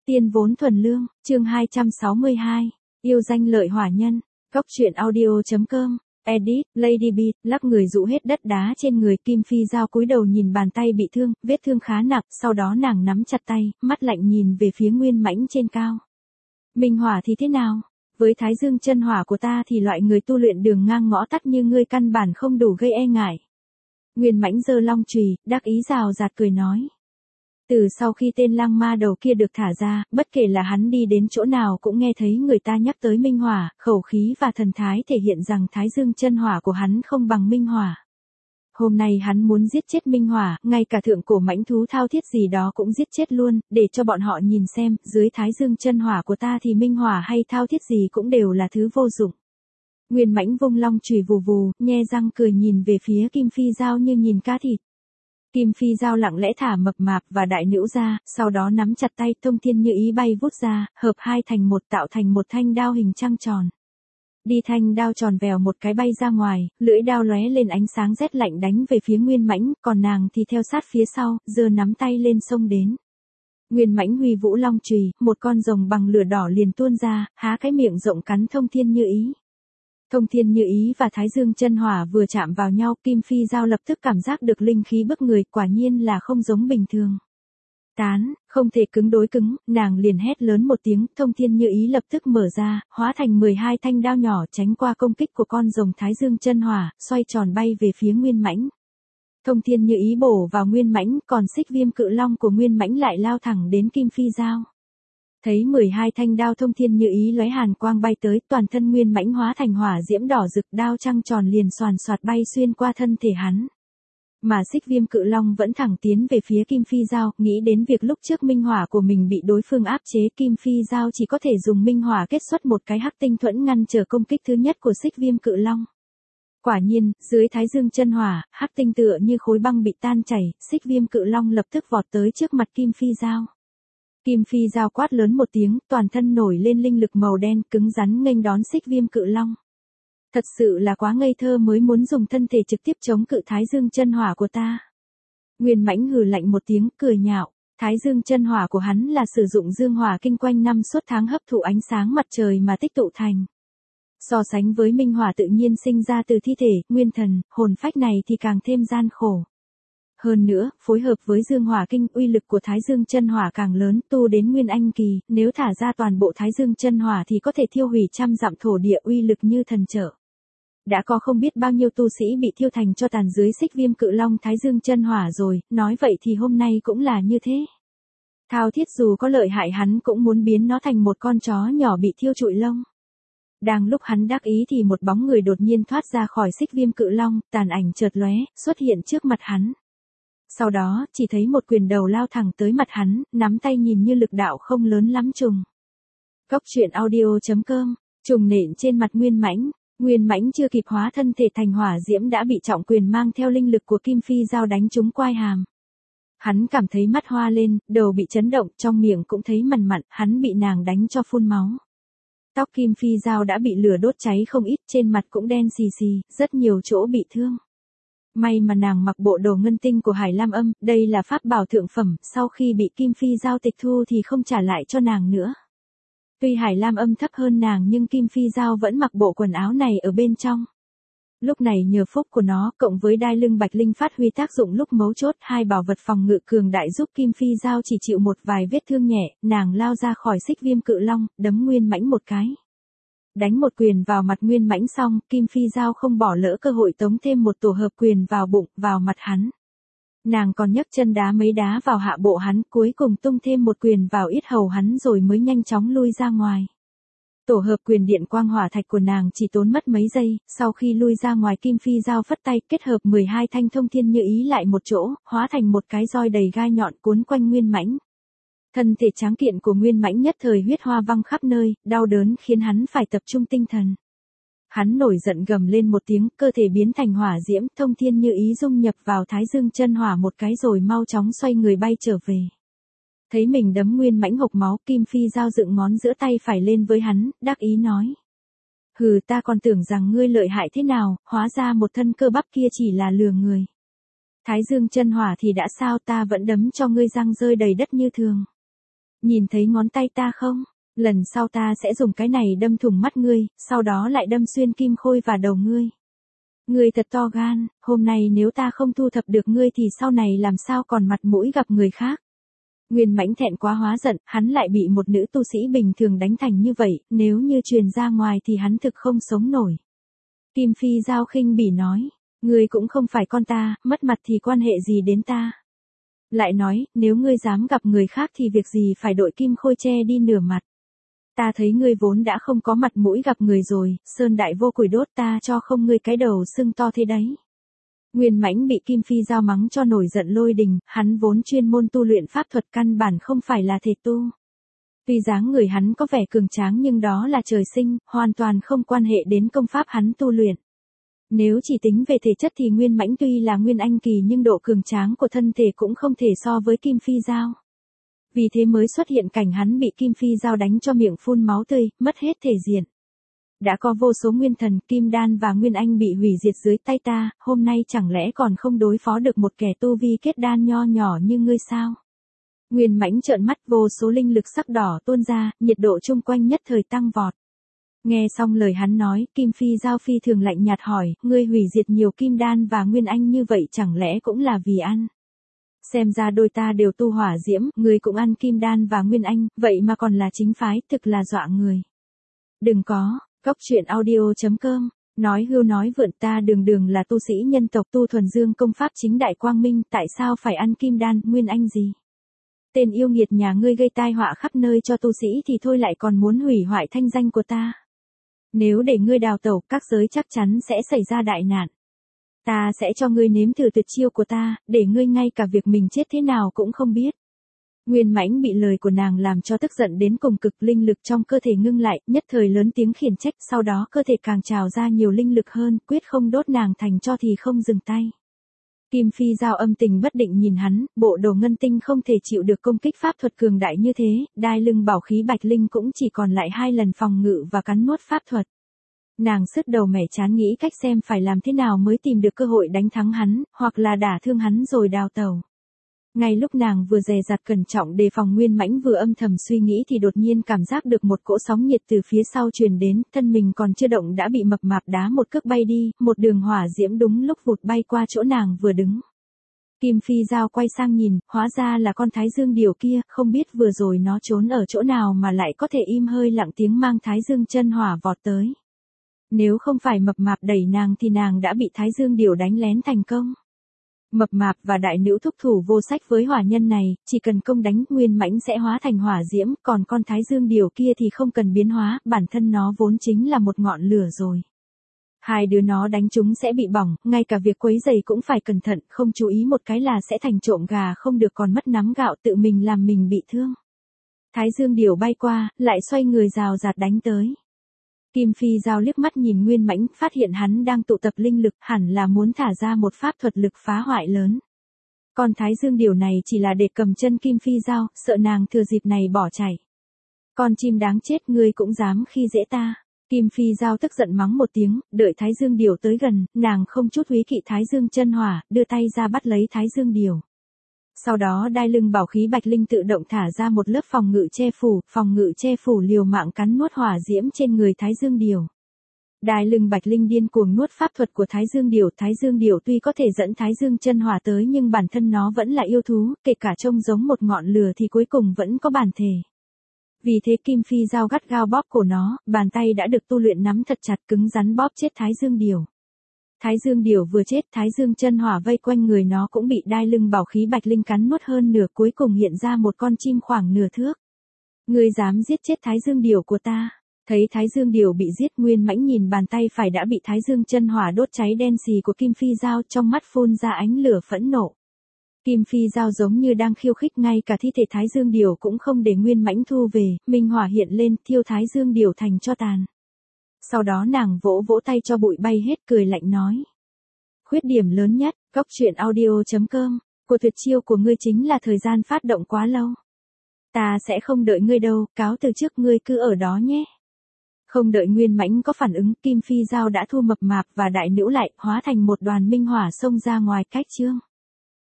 Tiên vốn thuần lương, chương 262, yêu danh lợi hỏa nhân, góc truyện audio.com, edit, Lady Beat, lắc người rũ hết đất đá trên người. Kim Phi Giao cúi đầu nhìn bàn tay bị thương, vết thương khá nặng, sau đó nàng nắm chặt tay, mắt lạnh nhìn về phía Nguyên Mãnh trên cao. Minh hỏa thì thế nào? Với thái dương chân hỏa của ta thì loại người tu luyện đường ngang ngõ tắt như ngươi căn bản không đủ gây e ngại. Nguyên Mãnh giơ long chùy, đắc ý rào rạt cười nói. Từ sau khi tên lang ma đầu kia được thả ra, bất kể là hắn đi đến chỗ nào cũng nghe thấy người ta nhắc tới minh hỏa, khẩu khí và thần thái thể hiện rằng thái dương chân hỏa của hắn không bằng minh hỏa. Hôm nay hắn muốn giết chết minh hỏa, ngay cả thượng cổ mãnh thú thao thiết gì đó cũng giết chết luôn, để cho bọn họ nhìn xem, dưới thái dương chân hỏa của ta thì minh hỏa hay thao thiết gì cũng đều là thứ vô dụng. Nguyên Mãnh vung long chùy vù vù, nhe răng cười nhìn về phía Kim Phi Giao như nhìn cá thịt. Kim Phi Giao lặng lẽ thả mập mạp và đại nữu ra, sau đó nắm chặt tay, thông thiên như ý bay vút ra, hợp hai thành một tạo thành một thanh đao hình trăng tròn. Đi thanh đao tròn vèo một cái bay ra ngoài, lưỡi đao lóe lên ánh sáng rét lạnh đánh về phía Nguyên Mãnh, còn nàng thì theo sát phía sau, giơ nắm tay lên xông đến. Nguyên Mãnh huy vũ long chùy, một con rồng bằng lửa đỏ liền tuôn ra, há cái miệng rộng cắn thông thiên như ý. Thông thiên như ý và thái dương chân hỏa vừa chạm vào nhau, Kim Phi Giao lập tức cảm giác được linh khí bức người, quả nhiên là không giống bình thường. Tán, không thể cứng đối cứng, nàng liền hét lớn một tiếng, thông thiên như ý lập tức mở ra, hóa thành 12 thanh đao nhỏ tránh qua công kích của con rồng thái dương chân hỏa, xoay tròn bay về phía Nguyên Mãnh. Thông thiên như ý bổ vào Nguyên Mãnh, còn xích viêm cự long của Nguyên Mãnh lại lao thẳng đến Kim Phi Giao. Thấy 12 thanh đao thông thiên như ý lóe hàn quang bay tới, toàn thân Nguyên Mãnh hóa thành hỏa diễm đỏ rực, đao trăng tròn liền xoàn xoạt bay xuyên qua thân thể hắn. Mà xích viêm cự long vẫn thẳng tiến về phía Kim Phi Giao, nghĩ đến việc lúc trước minh hỏa của mình bị đối phương áp chế, Kim Phi Giao chỉ có thể dùng minh hỏa kết xuất một cái hắc tinh thuẫn ngăn trở công kích thứ nhất của xích viêm cự long. Quả nhiên, dưới thái dương chân hỏa, hắc tinh tựa như khối băng bị tan chảy, xích viêm cự long lập tức vọt tới trước mặt Kim Phi Giao. Kim Phi Giao quát lớn một tiếng, toàn thân nổi lên linh lực màu đen, cứng rắn nghênh đón xích viêm cự long. Thật sự là quá ngây thơ mới muốn dùng thân thể trực tiếp chống cự thái dương chân hỏa của ta. Nguyên Mãnh hừ lạnh một tiếng, cười nhạo. Thái dương chân hỏa của hắn là sử dụng dương hỏa kinh quanh năm suốt tháng hấp thụ ánh sáng mặt trời mà tích tụ thành. So sánh với minh hỏa tự nhiên sinh ra từ thi thể, nguyên thần, hồn phách này thì càng thêm gian khổ. Hơn nữa, phối hợp với dương hỏa kinh, uy lực của thái dương chân hỏa càng lớn, tu đến nguyên anh kỳ, nếu thả ra toàn bộ thái dương chân hỏa thì có thể thiêu hủy trăm dặm thổ địa, uy lực như thần trợ. Đã có không biết bao nhiêu tu sĩ bị thiêu thành cho tàn dưới xích viêm cự long thái dương chân hỏa rồi, nói vậy thì hôm nay cũng là như thế. Thao thiết dù có lợi hại hắn cũng muốn biến nó thành một con chó nhỏ bị thiêu trụi lông. Đang lúc hắn đắc ý thì một bóng người đột nhiên thoát ra khỏi xích viêm cự long, tàn ảnh chợt lóe, xuất hiện trước mặt hắn. Sau đó, chỉ thấy một quyền đầu lao thẳng tới mặt hắn, nắm tay nhìn như lực đạo không lớn lắm trùng. Góc truyện audio.com, trùng nện trên mặt Nguyên Mãnh. Nguyên Mãnh chưa kịp hóa thân thể thành hỏa diễm đã bị trọng quyền mang theo linh lực của Kim Phi Giao đánh trúng quai hàm. Hắn cảm thấy mắt hoa lên, đầu bị chấn động, trong miệng cũng thấy mằn mặn, hắn bị nàng đánh cho phun máu. Tóc Kim Phi Giao đã bị lửa đốt cháy không ít, trên mặt cũng đen xì xì, rất nhiều chỗ bị thương. May mà nàng mặc bộ đồ ngân tinh của Hải Lam Âm, đây là pháp bảo thượng phẩm, sau khi bị Kim Phi Giao tịch thu thì không trả lại cho nàng nữa. Tuy Hải Lam Âm thấp hơn nàng nhưng Kim Phi Giao vẫn mặc bộ quần áo này ở bên trong. Lúc này nhờ phúc của nó, cộng với đai lưng bạch linh phát huy tác dụng lúc mấu chốt, hai bảo vật phòng ngự cường đại giúp Kim Phi Giao chỉ chịu một vài vết thương nhẹ, nàng lao ra khỏi xích viêm cự long, đấm Nguyên Mãnh một cái. Đánh một quyền vào mặt Nguyên Mãnh xong, Kim Phi Giao không bỏ lỡ cơ hội tống thêm một tổ hợp quyền vào bụng, vào mặt hắn. Nàng còn nhấc chân đá mấy đá vào hạ bộ hắn, cuối cùng tung thêm một quyền vào yết hầu hắn rồi mới nhanh chóng lui ra ngoài. Tổ hợp quyền điện quang hỏa thạch của nàng chỉ tốn mất mấy giây, sau khi lui ra ngoài Kim Phi Giao phất tay kết hợp 12 thanh thông thiên như ý lại một chỗ, hóa thành một cái roi đầy gai nhọn cuốn quanh Nguyên Mãnh. Thân thể tráng kiện của Nguyên Mãnh nhất thời huyết hoa văng khắp nơi, đau đớn khiến hắn phải tập trung tinh thần. Hắn nổi giận gầm lên một tiếng, cơ thể biến thành hỏa diễm, thông thiên như ý dung nhập vào thái dương chân hỏa một cái rồi mau chóng xoay người bay trở về. Thấy mình đấm Nguyên Mãnh hộc máu, Kim Phi Giao dựng ngón giữa tay phải lên với hắn, đắc ý nói. Hừ, ta còn tưởng rằng ngươi lợi hại thế nào, hóa ra một thân cơ bắp kia chỉ là lừa người. Thái dương chân hỏa thì đã sao, ta vẫn đấm cho ngươi răng rơi đầy đất như thường. Nhìn thấy ngón tay ta không? Lần sau ta sẽ dùng cái này đâm thủng mắt ngươi, sau đó lại đâm xuyên kim khôi vào đầu ngươi. Ngươi thật to gan, hôm nay nếu ta không thu thập được ngươi thì sau này làm sao còn mặt mũi gặp người khác. Nguyên Mãnh thẹn quá hóa giận, hắn lại bị một nữ tu sĩ bình thường đánh thành như vậy, nếu như truyền ra ngoài thì hắn thực không sống nổi. Kim Phi Giao khinh bỉ nói, ngươi cũng không phải con ta, mất mặt thì quan hệ gì đến ta. Lại nói, nếu ngươi dám gặp người khác thì việc gì phải đội kim khôi che đi nửa mặt. Ta thấy ngươi vốn đã không có mặt mũi gặp người rồi, sơn đại vô củi đốt ta cho không ngươi cái đầu sưng to thế đấy. Nguyên Mãnh bị Kim Phi Giao mắng cho nổi giận lôi đình, hắn vốn chuyên môn tu luyện pháp thuật căn bản không phải là thể tu. Tuy dáng người hắn có vẻ cường tráng nhưng đó là trời sinh, hoàn toàn không quan hệ đến công pháp hắn tu luyện. Nếu chỉ tính về thể chất thì Nguyên Mãnh tuy là Nguyên Anh kỳ nhưng độ cường tráng của thân thể cũng không thể so với Kim Phi Giao. Vì thế mới xuất hiện cảnh hắn bị Kim Phi Giao đánh cho miệng phun máu tươi, mất hết thể diện. Đã có vô số nguyên thần, kim đan và nguyên anh bị hủy diệt dưới tay ta, hôm nay chẳng lẽ còn không đối phó được một kẻ tu vi kết đan nho nhỏ như ngươi sao? Nguyên Mãnh trợn mắt, vô số linh lực sắc đỏ tuôn ra, nhiệt độ chung quanh nhất thời tăng vọt. Nghe xong lời hắn nói, Kim Phi Giao phi thường lạnh nhạt hỏi, ngươi hủy diệt nhiều kim đan và nguyên anh như vậy chẳng lẽ cũng là vì ăn? Xem ra đôi ta đều tu hỏa diễm, ngươi cũng ăn kim đan và nguyên anh, vậy mà còn là chính phái, thực là dọa người. Đừng có. Cóc truyện audio.com, nói hưu nói vượn, ta đường là tu sĩ nhân tộc tu thuần dương công pháp chính đại quang minh, tại sao phải ăn kim đan, nguyên anh gì? Tên yêu nghiệt nhà ngươi gây tai họa khắp nơi cho tu sĩ thì thôi lại còn muốn hủy hoại thanh danh của ta. Nếu để ngươi đào tẩu, các giới chắc chắn sẽ xảy ra đại nạn. Ta sẽ cho ngươi nếm thử tuyệt chiêu của ta, để ngươi ngay cả việc mình chết thế nào cũng không biết. Nguyên Mãnh bị lời của nàng làm cho tức giận đến cùng cực, linh lực trong cơ thể ngưng lại, nhất thời lớn tiếng khiển trách, sau đó cơ thể càng trào ra nhiều linh lực hơn, quyết không đốt nàng thành tro thì không dừng tay. Kim Phi Giao âm tình bất định nhìn hắn, bộ đồ ngân tinh không thể chịu được công kích pháp thuật cường đại như thế, đai lưng bảo khí bạch linh cũng chỉ còn lại 2 lần phòng ngự và cắn nuốt pháp thuật. Nàng sứt đầu mẻ chán nghĩ cách xem phải làm thế nào mới tìm được cơ hội đánh thắng hắn, hoặc là đả thương hắn rồi đào tẩu. Ngay lúc nàng vừa dè dặt cẩn trọng đề phòng, Nguyên Mãnh vừa âm thầm suy nghĩ thì đột nhiên cảm giác được một cỗ sóng nhiệt từ phía sau truyền đến, thân mình còn chưa động đã bị mập mạp đá một cước bay đi, một đường hỏa diễm đúng lúc vụt bay qua chỗ nàng vừa đứng. Kim Phi Giao quay sang nhìn, hóa ra là con Thái Dương Điểu kia, không biết vừa rồi nó trốn ở chỗ nào mà lại có thể im hơi lặng tiếng mang Thái Dương chân hỏa vọt tới. Nếu không phải mập mạp đẩy nàng thì nàng đã bị Thái Dương Điểu đánh lén thành công. Mập mạp và đại nữ thúc thủ vô sách với hỏa nhân này, chỉ cần công đánh, Nguyên Mãnh sẽ hóa thành hỏa diễm, còn con Thái Dương Điểu kia thì không cần biến hóa, bản thân nó vốn chính là một ngọn lửa rồi. Hai đứa nó đánh chúng sẽ bị bỏng, ngay cả việc quấy giày cũng phải cẩn thận, không chú ý một cái là sẽ thành trộm gà không được còn mất nắm gạo, tự mình làm mình bị thương. Thái Dương Điểu bay qua, lại xoay người rào rạt đánh tới. Kim Phi Giao liếc mắt nhìn Nguyên Mãnh, phát hiện hắn đang tụ tập linh lực, hẳn là muốn thả ra một pháp thuật lực phá hoại lớn. Còn Thái Dương Điểu này chỉ là để cầm chân Kim Phi Giao, sợ nàng thừa dịp này bỏ chạy. Con chim đáng chết, ngươi cũng dám khi dễ ta. Kim Phi Giao tức giận mắng một tiếng, đợi Thái Dương Điểu tới gần, nàng không chút húy kỵ Thái Dương chân hỏa, đưa tay ra bắt lấy Thái Dương Điểu. Sau đó đai lưng bảo khí bạch linh tự động thả ra một lớp phòng ngự che phủ liều mạng cắn nuốt hỏa diễm trên người Thái Dương Điểu. Đai lưng bạch linh điên cuồng nuốt pháp thuật của Thái Dương Điểu tuy có thể dẫn Thái Dương chân hỏa tới nhưng bản thân nó vẫn là yêu thú, kể cả trông giống một ngọn lửa thì cuối cùng vẫn có bản thể. Vì thế Kim Phi Giao gắt gao bóp cổ nó, bàn tay đã được tu luyện nắm thật chặt cứng rắn bóp chết Thái Dương Điểu. Thái Dương Điểu vừa chết, Thái Dương chân hỏa vây quanh người nó cũng bị đai lưng bảo khí bạch linh cắn nuốt hơn nửa, cuối cùng hiện ra một con chim khoảng nửa thước. Ngươi dám giết chết Thái Dương Điểu của ta? Thấy Thái Dương Điểu bị giết, Nguyên Mãnh nhìn bàn tay phải đã bị Thái Dương chân hỏa đốt cháy đen xì của Kim Phi Giao, trong mắt phun ra ánh lửa phẫn nộ. Kim Phi Giao giống như đang khiêu khích, ngay cả thi thể Thái Dương Điểu cũng không để Nguyên Mãnh thu về, minh hỏa hiện lên, thiêu Thái Dương Điểu thành tro tàn. Sau đó nàng vỗ vỗ tay cho bụi bay hết, cười lạnh nói. Khuyết điểm lớn nhất, cóc truyện audio.com, của tuyệt chiêu của ngươi chính là thời gian phát động quá lâu. Ta sẽ không đợi ngươi đâu, cáo từ trước, ngươi cứ ở đó nhé. Không đợi Nguyên Mãnh có phản ứng, Kim Phi Giao đã thu mập mạp và đại nữ lại, hóa thành một đoàn minh hỏa xông ra ngoài cách chương.